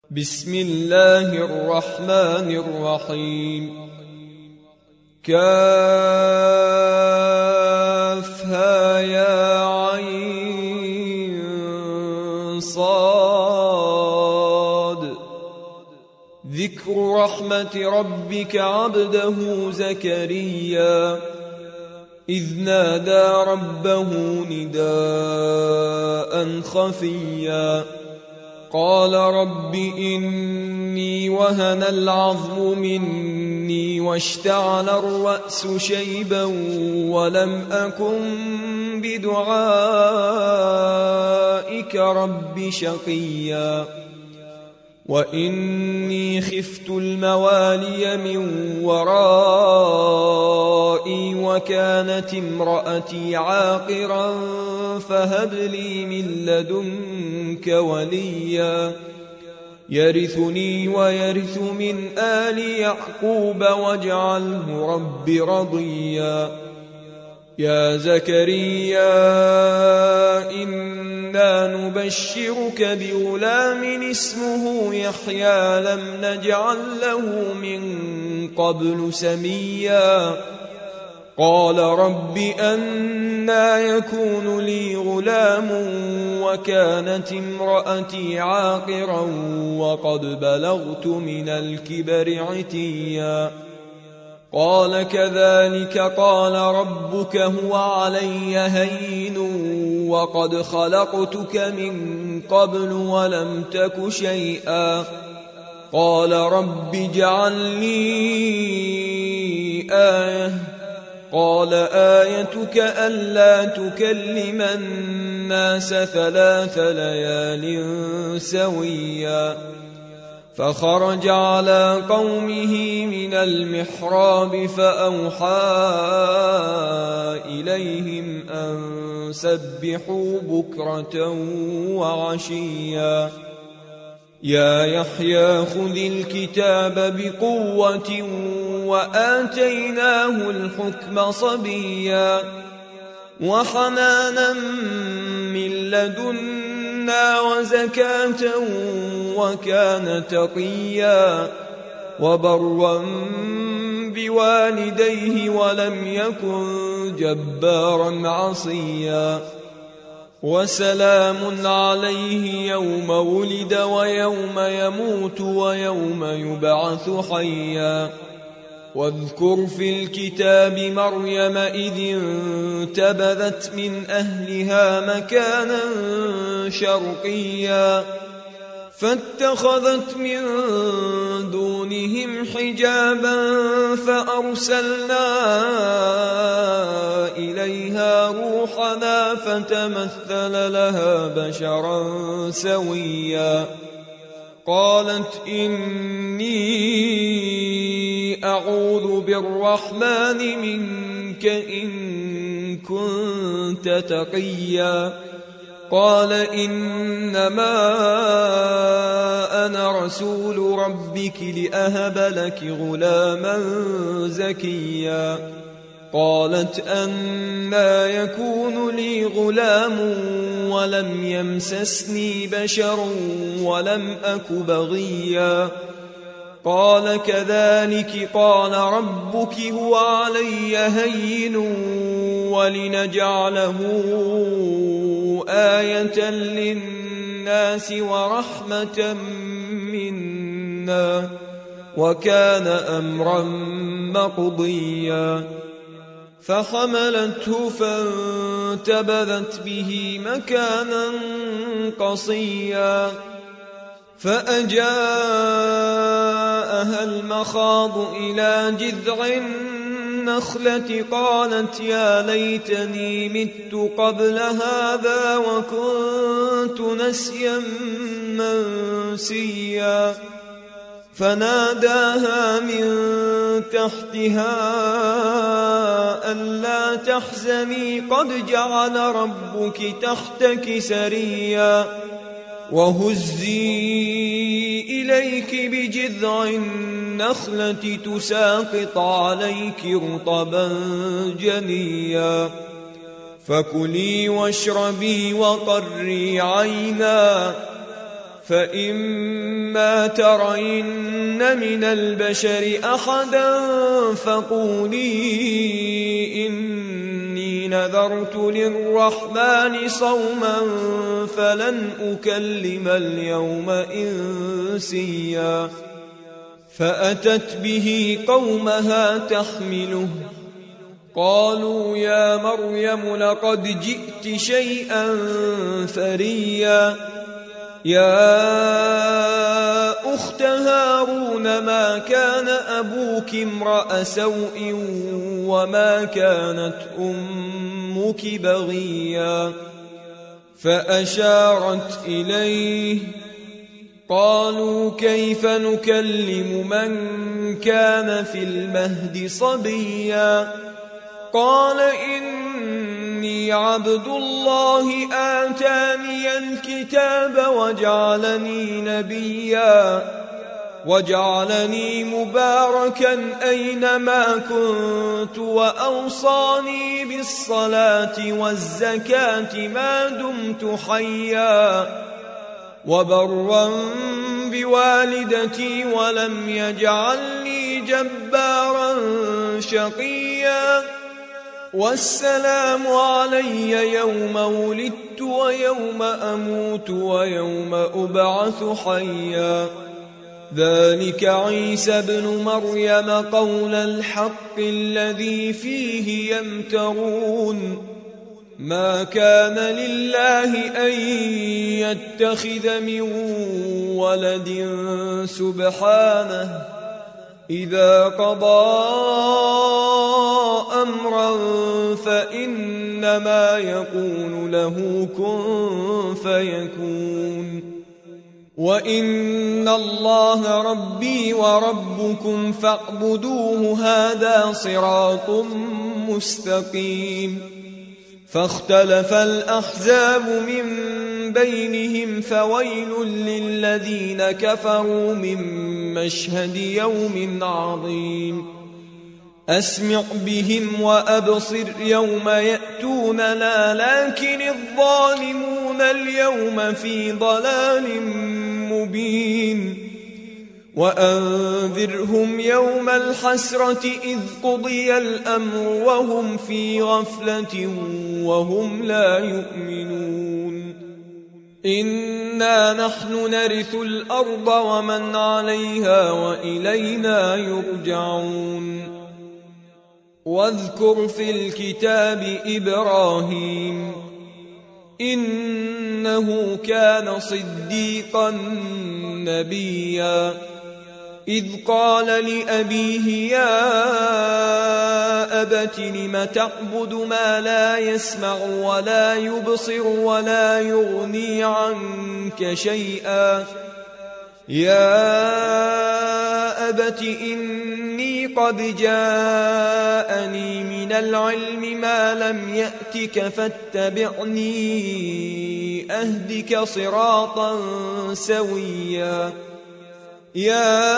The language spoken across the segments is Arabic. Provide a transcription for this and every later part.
بسم الله الرحمن الرحيم. كافها يا عين صاد. ذكر رحمة ربك عبده زكريا إذ نادى ربه نداء خفيا قال رب إني وهن العظم مني واشتعل الرأس شيبا ولم أكن بدعائك رب شقيا وإني خفت الموالي من ورائي وكانت امرأتي عاقرا فهب لي من لدنك وليا يرثني ويرث من آل يعقوب واجعله رب رضيا. يا زكريا إنا نبشرك بغلام اسمه يحيى لم نجعل له من قبل سميا قال رب أنى يكون لي غلام وكانت امرأتي عاقرا وقد بلغت من الكبر عتيا قال كذلك قال ربك هو علي هين وقد خلقتك من قبل ولم تك شيئا قال رب اجعل لي آية قال آيتك ألا تكلم الناس 3 ليال سويا فخرج على قومه من المحراب فأوحى إليهم أن سبحوا بكرة وعشيا يا يحيى خذ الكتاب بقوة وآتيناه الحكم صبيا وحنانا من لدنا وزكاة وكان تقيا وبرا بوالديه ولم يكن جبارا عصيا وسلام عليه يوم ولد ويوم يموت ويوم يبعث حيا واذكر في الكتاب مريم إذ انتبذت من أهلها مكانا شرقيا فاتخذت من دونهم حجابا فأرسلنا إليها روحنا فتمثل لها بشرا سويا قالت إني أعوذ بالرحمن منك إن كنت تقيا قال إنما أنا رسول ربك لأهب لك غلاما زكيا قالت أنى يكون لي غلام ولم يمسسني بشر ولم أك بغيا قال كذلك قال ربك هو علي هين ولنجعله آية للناس ورحمة منا وكان أمرا مقضيا فحملته فانتبذت به مكانا قصيا فأجاءها المخاض إلى جذع النخلة قالت يا ليتني مت قبل هذا وكنت نسيا منسيا فناداها من تحتها ألا تحزني قد جعل ربك تحتك سريا وهزي إليك بجذع النخلة تساقط عليك رطبا جنيا فكلي واشربي وقري عينا فإما ترين من البشر أحدا فقولي إني نذرت للرحمن صوما فلن أكلم اليوم إنسيا فأتت به قومها تحمله قالوا يا مريم لقد جئت شيئا فريا يا أخت هارون ما كان أبوك امرأ سوء وما كانت أمك بغيا فأشارت إليه قالوا كيف نكلم من كان في المهد صبيا قال إني عبد الله آتاني الكتاب وجعلني نبيا وجعلني مباركا أينما كنت وأوصاني بالصلاة والزكاة ما دمت حيا وبرا بوالدتي ولم يجعلني جبارا شقيا والسلام علي يوم ولدت ويوم أموت ويوم أبعث حيا ذلك عيسى بن مريم قول الحق الذي فيه يمترون ما كان لله أن يتخذ من ولد سبحانه إذا قضى أمرا فإنما يقول له كن فيكون وإن الله ربي وربكم فاعبدوه هذا صراط مستقيم فاختلف الأحزاب من بينهم فويل للذين كفروا من مشهد يوم عظيم أسمع بهم وأبصر يوم يأتوننا لكن الظالمون اليوم في ضلال مبين وأنذرهم يوم الحسرة إذ قضي الأمر وهم في غفلة وهم لا يؤمنون إنا نحن نرث الأرض ومن عليها وإلينا يرجعون واذكر في الكتاب إبراهيم إنه كان صديقا نبيا إذ قال لأبيه يا أبت لم تعبد ما لا يسمع ولا يبصر ولا يغني عنك شيئا يا أبت إني قد جاءني من العلم ما لم يأتك فاتبعني أهدك صراطا سويا يا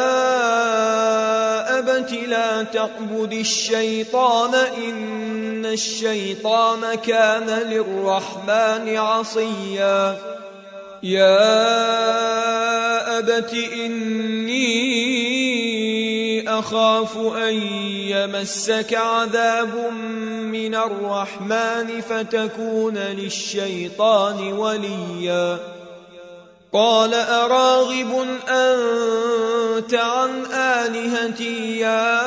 أبت لا تعبد الشيطان إن الشيطان كان للرحمن عصيا يا أبت إني أخاف أن يمسك عذاب من الرحمن فتكون للشيطان وليا قال أراغب أنت عن آلهتي يا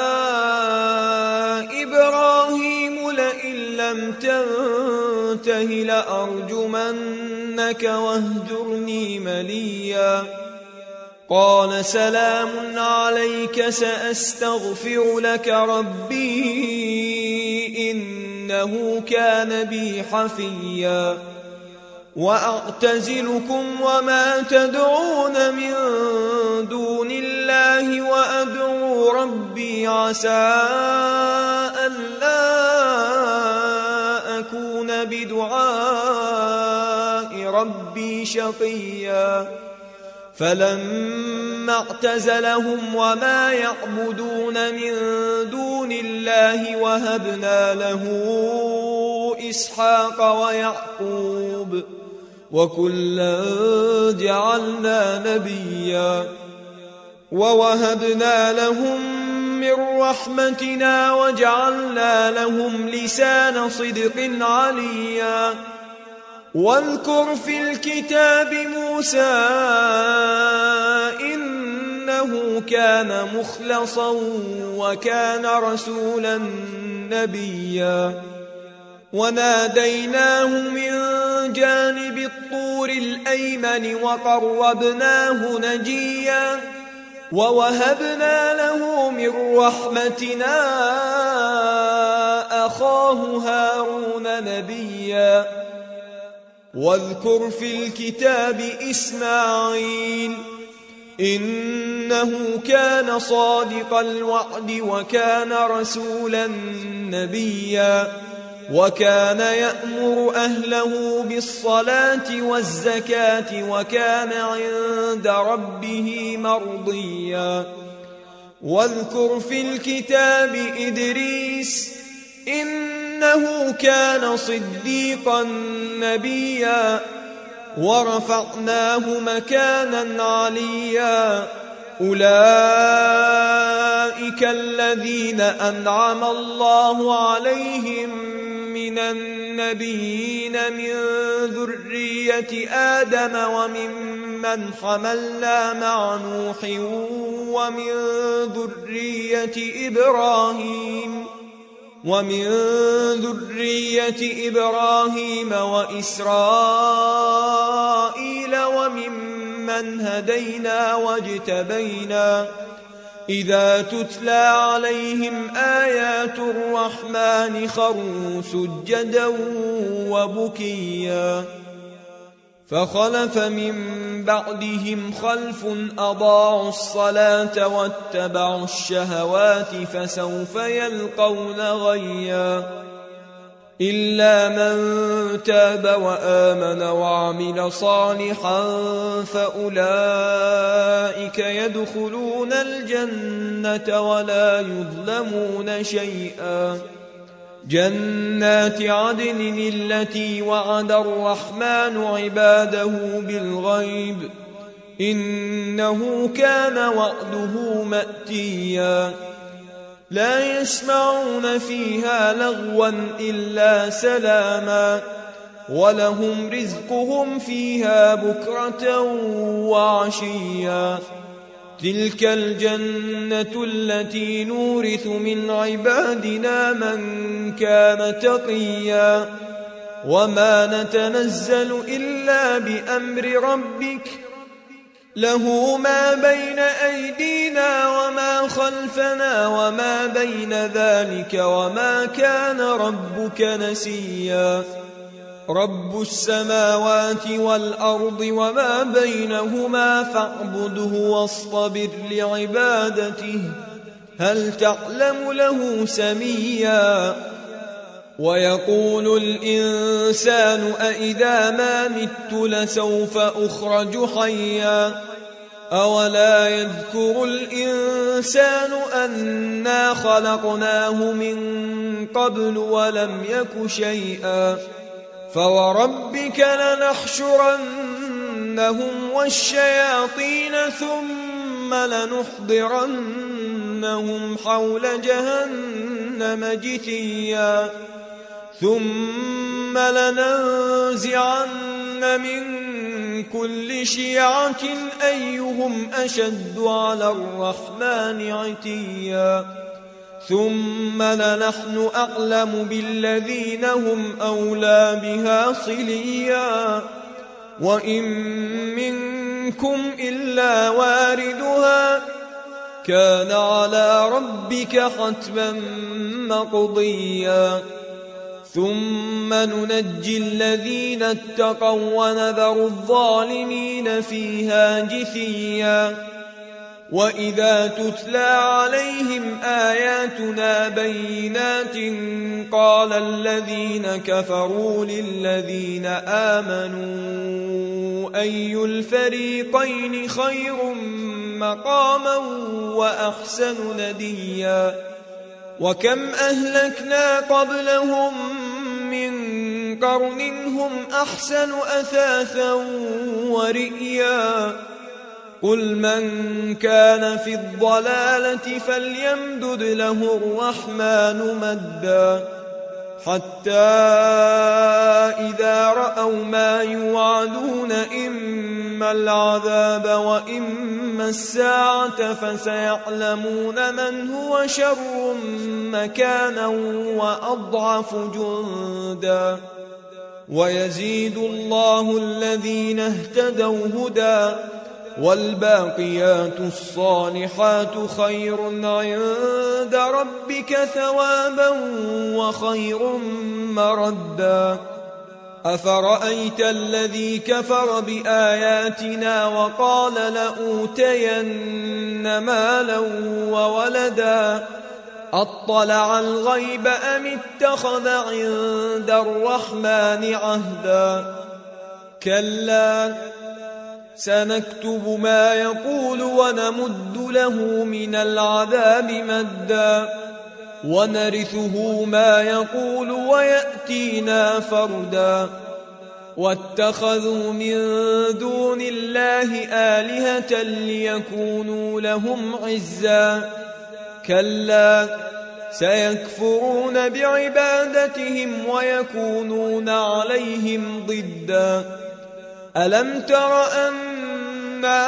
إبراهيم لئن لم تنته لأرجمنك واهجرني مليا قال سلام عليك سأستغفر لك ربي إنه كان بي حفيا وأعتزلكم وما تدعون من دون الله وأدعو ربي عسى ألا أكون بدعاء ربي شقيا فلما اعتزلهم وما يعبدون من دون الله وهبنا له إسحاق ويعقوب وكلا جعلنا نبيا ووهبنا لهم من رحمتنا وجعلنا لهم لسان صدق عليا واذكر في الكتاب موسى إنه كان مخلصا وكان رسولا نبيا وناديناه من جانب الطور الأيمن وقربناه نجيا ووهبنا له من رحمتنا أخاه هارون نبيا واذكر في الكتاب إسماعيل إنه كان صادق الوعد وكان رسولا نبيا وكان يأمر أهله بالصلاة والزكاة وكان عند ربه مرضيا واذكر في الكتاب إدريس إنه كان صديقا نبيا ورفعناه مكانا عليا أولئك الذين أنعم الله عليهم من النبيين من ذرية آدم وممن حملنا مع نوح ومن ذرية إبراهيم وإسرائيل وممن هدينا واجتبينا إذا تتلى عليهم آيات الرحمن خروا سجدا وبكيا فخلف من بعدهم خلف أضاعوا الصلاة واتبعوا الشهوات فسوف يلقون غيا إلا من تاب وآمن وعمل صالحا فأولئك يدخلون الجنة ولا يظلمون شيئا جنات عدن التي وعد الرحمن عباده بالغيب إنه كان وعده مأتيا لا يسمعون فيها لغوا إلا سلاما ولهم رزقهم فيها بكرة وعشيا تلك الجنة التي نورث من عبادنا من كان تقيا وما نتنزل إلا بأمر ربك له ما بين أيدينا وما خلفنا وما بين ذلك وما كان ربك نسيا رب السماوات والأرض وما بينهما فاعبده واصطبر لعبادته هل تعلم له سميا ويقول الإنسان أإذا ما مت لسوف أخرج حيا أولا يذكر الإنسان أنا خلقناه من قبل ولم يك شيئا فوربك لنحشرنهم والشياطين ثم لنحضرنهم حول جهنم جثيا ثم لننزعن من كل شيعة أيهم أشد على الرحمن عتيا ثم لنحن أعلم بالذين هم أولى بها صليا وإن منكم إلا واردها كان على ربك حتما مقضيا ثم ننجي الذين اتقوا ونذر الظالمين فيها جثيا وإذا تتلى عليهم آياتنا بينات قال الذين كفروا للذين آمنوا أي الفريقين خير مقاما وأحسن نديا وكم أهلكنا قبلهم من قرن هم أحسن أثاثا ورئيا قل من كان في الضلالة فليمدد له الرحمن مدا حتى إذا رأوا ما يوعدون إما العذاب وإما الساعة فسيعلمون من هو شر مكانا وأضعف جندا ويزيد الله الذين اهتدوا هدى والباقيات الصالحات خير عند ربك ثوابا وخير مردا أفرأيت الذي كفر بآياتنا وقال لأوتين مالا وولدا أطلع الغيب أم اتخذ عند الرحمن عهدا كلا سنكتب ما يقول ونمد له من العذاب مدا ونرثه ما يقول ويأتينا فردا واتخذوا من دون الله آلهة ليكونوا لهم عزا كلا سيكفرون بعبادتهم ويكونون عليهم ضدا ألم تر أنا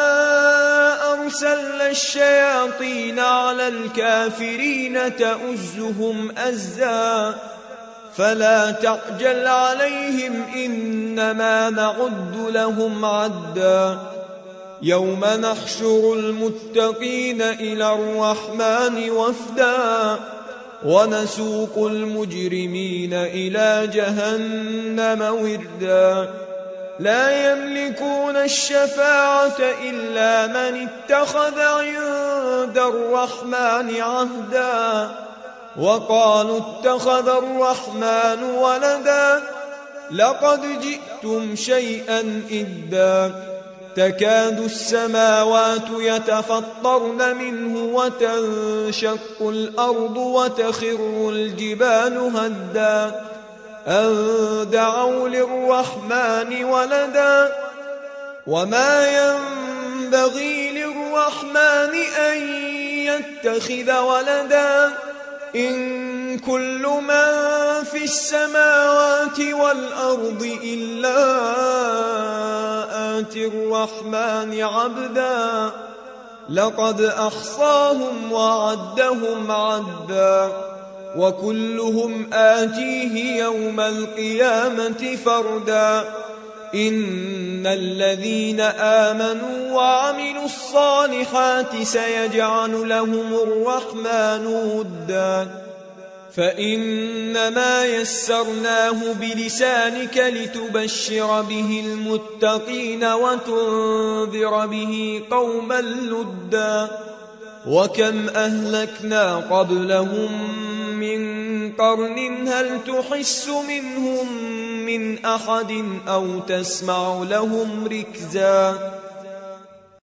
أرسلنا الشياطين على الكافرين تؤزهم أزا فلا تعجل عليهم إنما نعد لهم عدا يوم نحشر المتقين إلى الرحمن وفدا ونسوق المجرمين إلى جهنم وردا لا يملكون الشفاعة إلا من اتخذ عند الرحمن عهدا وقالوا اتخذ الرحمن ولدا لقد جئتم شيئا إدا تكاد السماوات يتفطرن منه وتنشق الأرض وتخر الجبال هدا أن دعوا للرحمن ولدا وما ينبغي للرحمن أن يتخذ ولدا إن كل من في السماوات والأرض إلا آتي الرحمن عبدا لقد أحصاهم وعدهم عدا وكلهم آتيه يوم القيامة فردا إن الذين آمنوا وعملوا الصالحات سيجعل لهم الرحمن ودا فإنما يسرناه بلسانك لتبشر به المتقين وتنذر به قوما لدا وكم أهلكنا قبلهم من قرن هل تحس منهم من أحد أو تسمع لهم ركزا